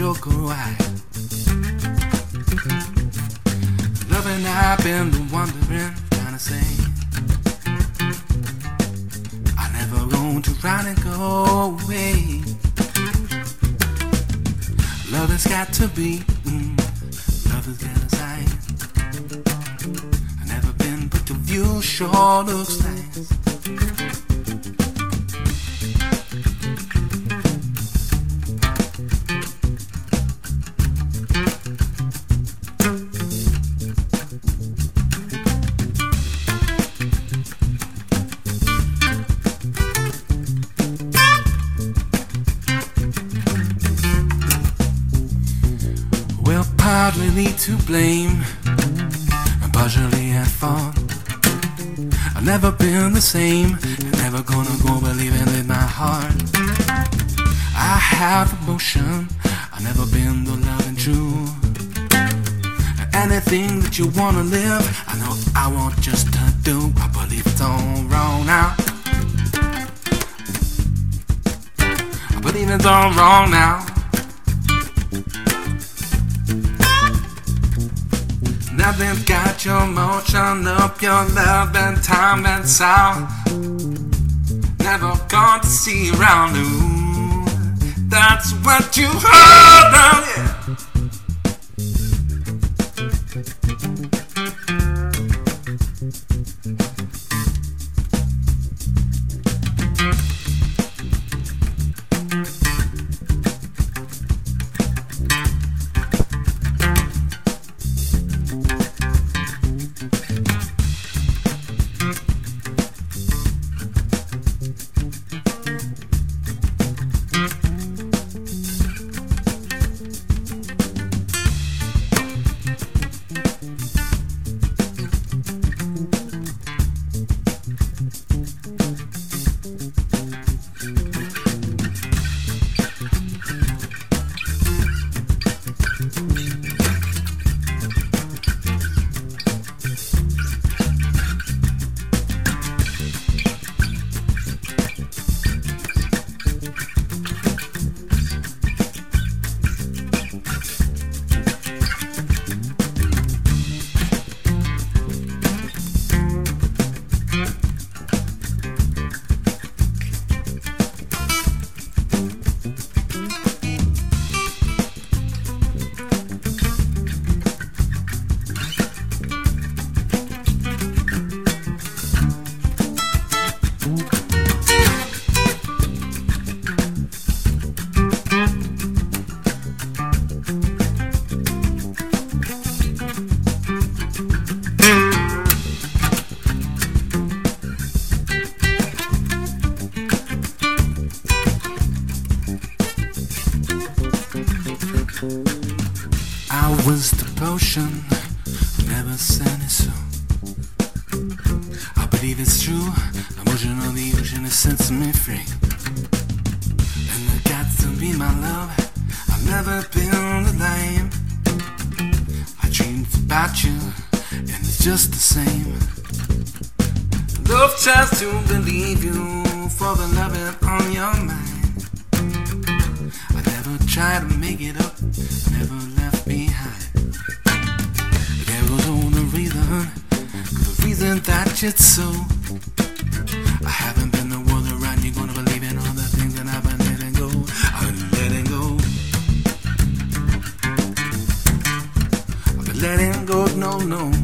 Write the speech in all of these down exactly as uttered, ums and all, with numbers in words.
choke her white. Loving I've been wondering, trying to say I never going to run and go away. Love has got to be, mm, love has got a sign. I've never been, but the view sure looks nice. Well, partly to blame, and partially at fault. I've never been the same, and never gonna go believing with my heart. I have emotion, I've never been the loving true. Anything that you wanna live, I know I want just to do. I believe it's all wrong now. I believe it's all wrong now. Nothing's got your motion up, your love and time and sound. Never gone to see around you. That's what you heard around here. I was the potion, never said it so. I believe it's true, the motion of the ocean is setting me free. And it got to be my love, I've never been the lame. I dreamed about you, and it's just the same. Love tries to believe you for the loving on your mind. I never tried to make it up, never left behind. There was only reason, cause the reason that it's so. I haven't been the one around, you're gonna believe in all the things that I've been letting go. I've been letting go. I've been letting go, no, no.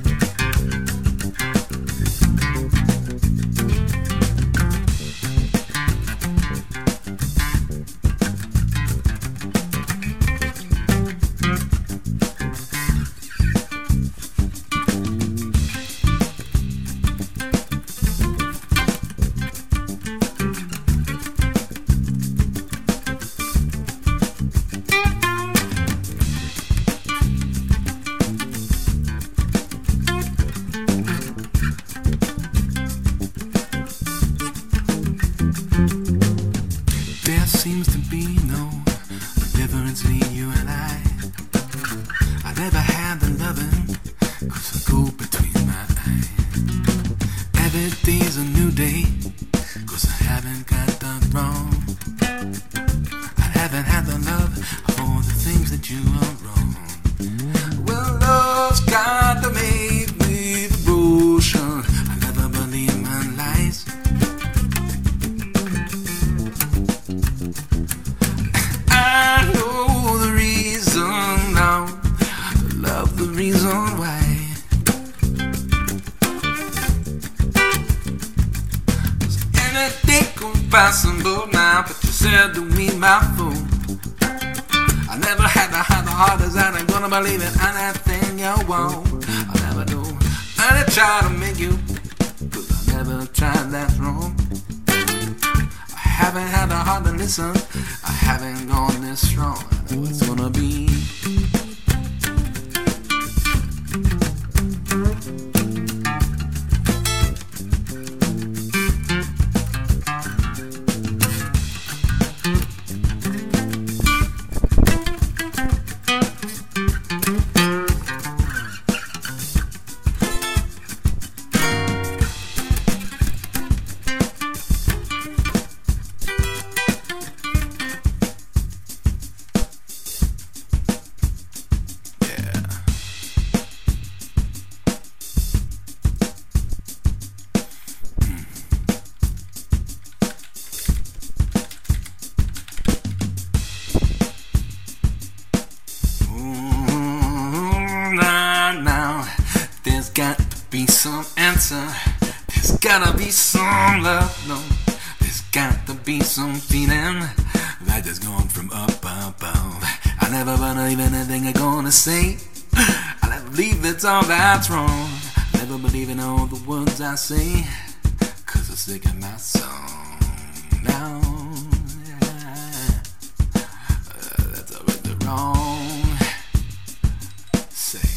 There seems to be no difference between you and I. I never had the loving, cause I go between my eyes. Every day's a new day, cause I haven't got done wrong. I haven't had the love of all the that you are wrong. Well, love's got to make me devotion. I never believe my lies. I know the reason now. Love the reason why. Anything possible now, but you said to me, my fool. I never had to have the heart as I ain't gonna believe in anything you want. I never do. I didn't try to make you, cause I never tried, that's wrong. I haven't had the heart to listen. I haven't gone this strong. I know it's gonna be. Got to be some answer. There's gotta be some love. No, there's got to be some feeling that is going from up above. I never believe anything I'm gonna say. I never believe that's all that's wrong. I never believe in all the words I say, cause I'm sick of my song now. Uh, that's always the wrong say.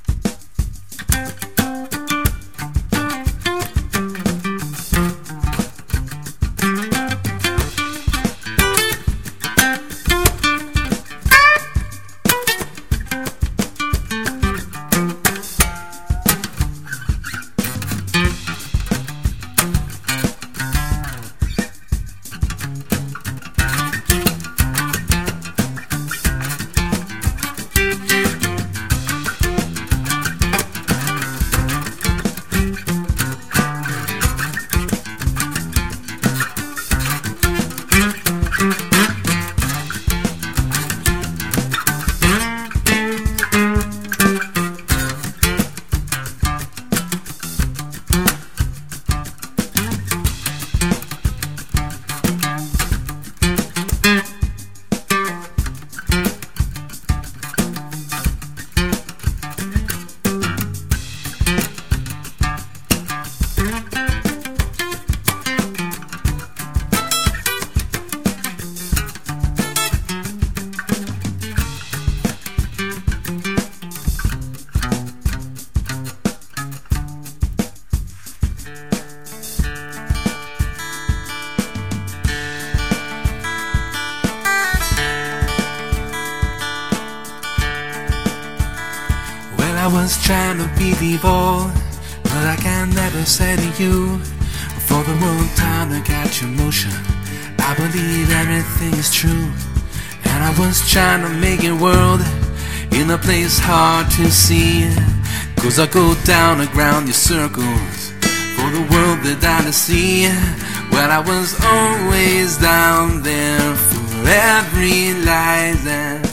I was trying to be devoid, but I can never say to you, for the world time to catch emotion, I believe everything is true. And I was trying to make it world in a place hard to see, cause I go down the ground your circles for the world that I to see. Well, I was always down there for every lie that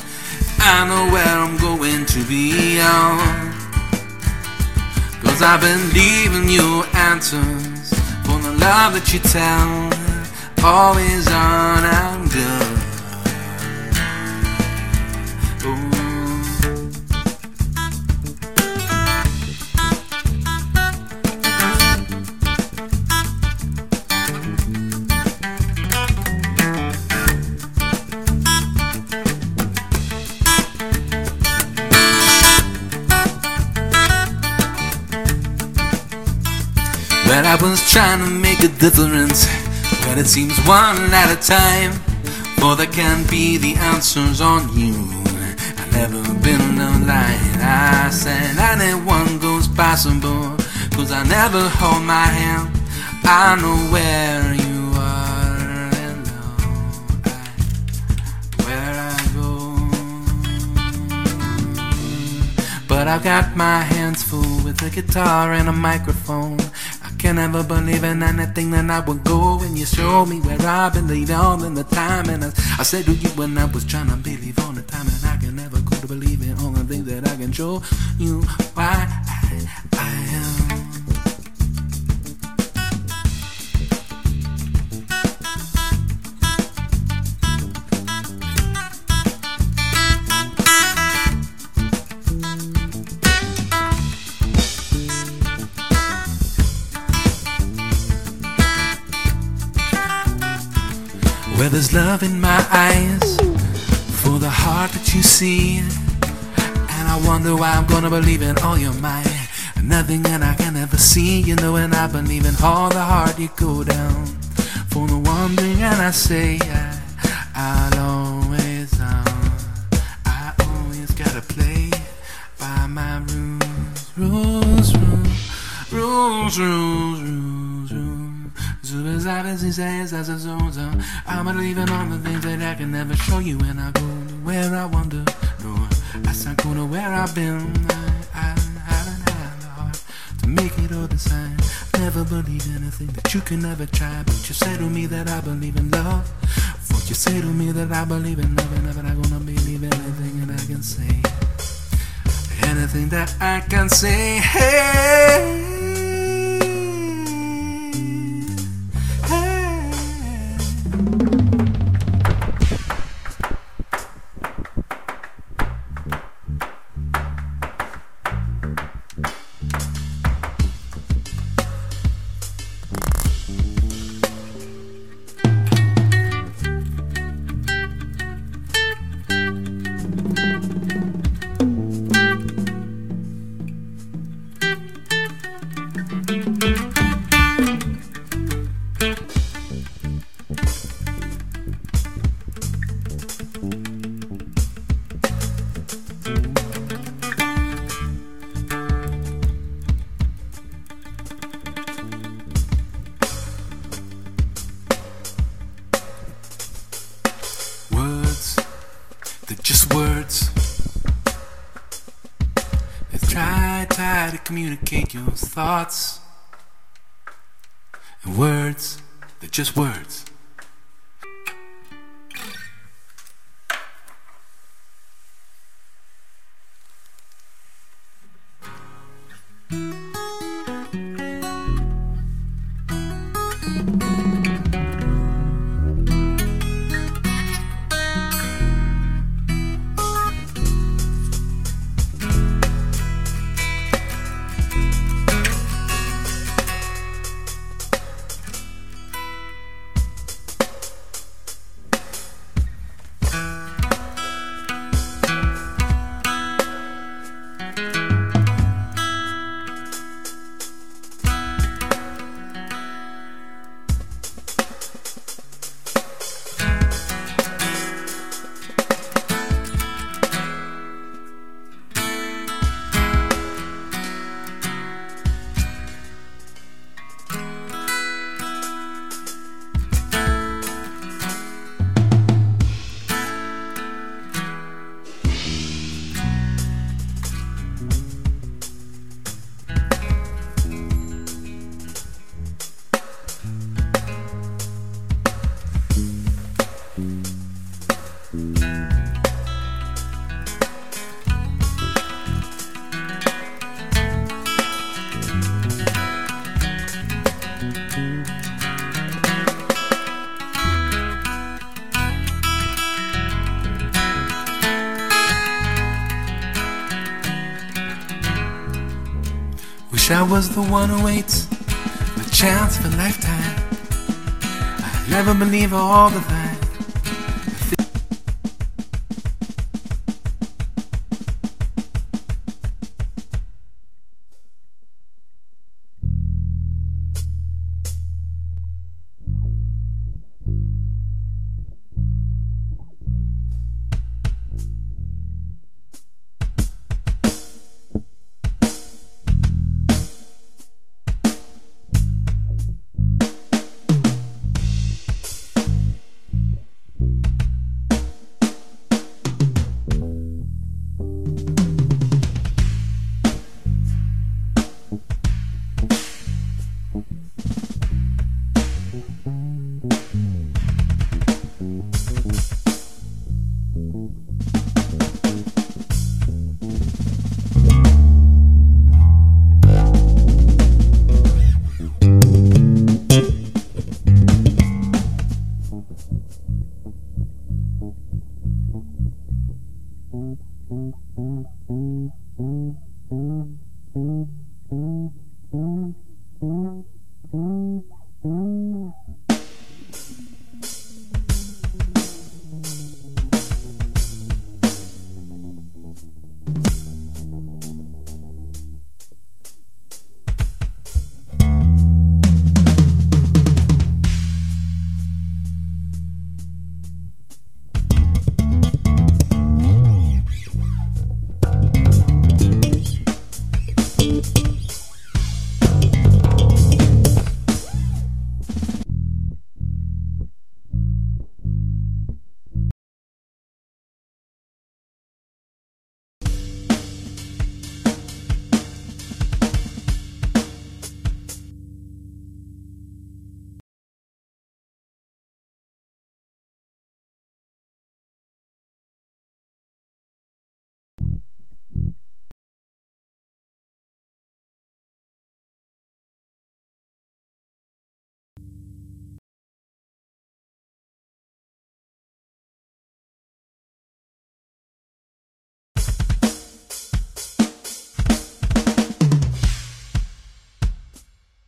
I know where I'm going to be on. Cause I've been leaving you answers for the love that you tell, always on and done. Well, I was trying to make a difference, but it seems one at a time, for there can't be the answers on you. I've never been a line. I said anyone goes possible, cause I never hold my hand. I know where you are and know I, where I go. I've got my hands full with a guitar and a microphone. I can never believe in anything that I would go. And you show me where I believe all in the time. And I, I said to you when I was trying to believe all the time, and I can never go to believe in all the things that I can show you why I, I am. Where there's love in my eyes for the heart that you see, and I wonder why I'm gonna believe in all your might. Nothing that I can ever see, you know, and I believe in all the heart you go down for the one thing. And I say I, I'll always um, I always gotta play by my rules, rules, rules, rules, rules, rules. I'm believing on the things that I can never show you, and I go to where I wander. No, I start going to where I've been. I, I haven't had the heart to make it all the time. Never believe anything that you can never try, but you say to me that I believe in love. For you say to me that I believe in love, and never I gonna believe anything that I can say. Anything that I can say. Hey. They're just words. They try, try to communicate your thoughts. And words, they're just words. Wish I was the one who waits the chance for a lifetime. I never believe all the time. Mm-hmm.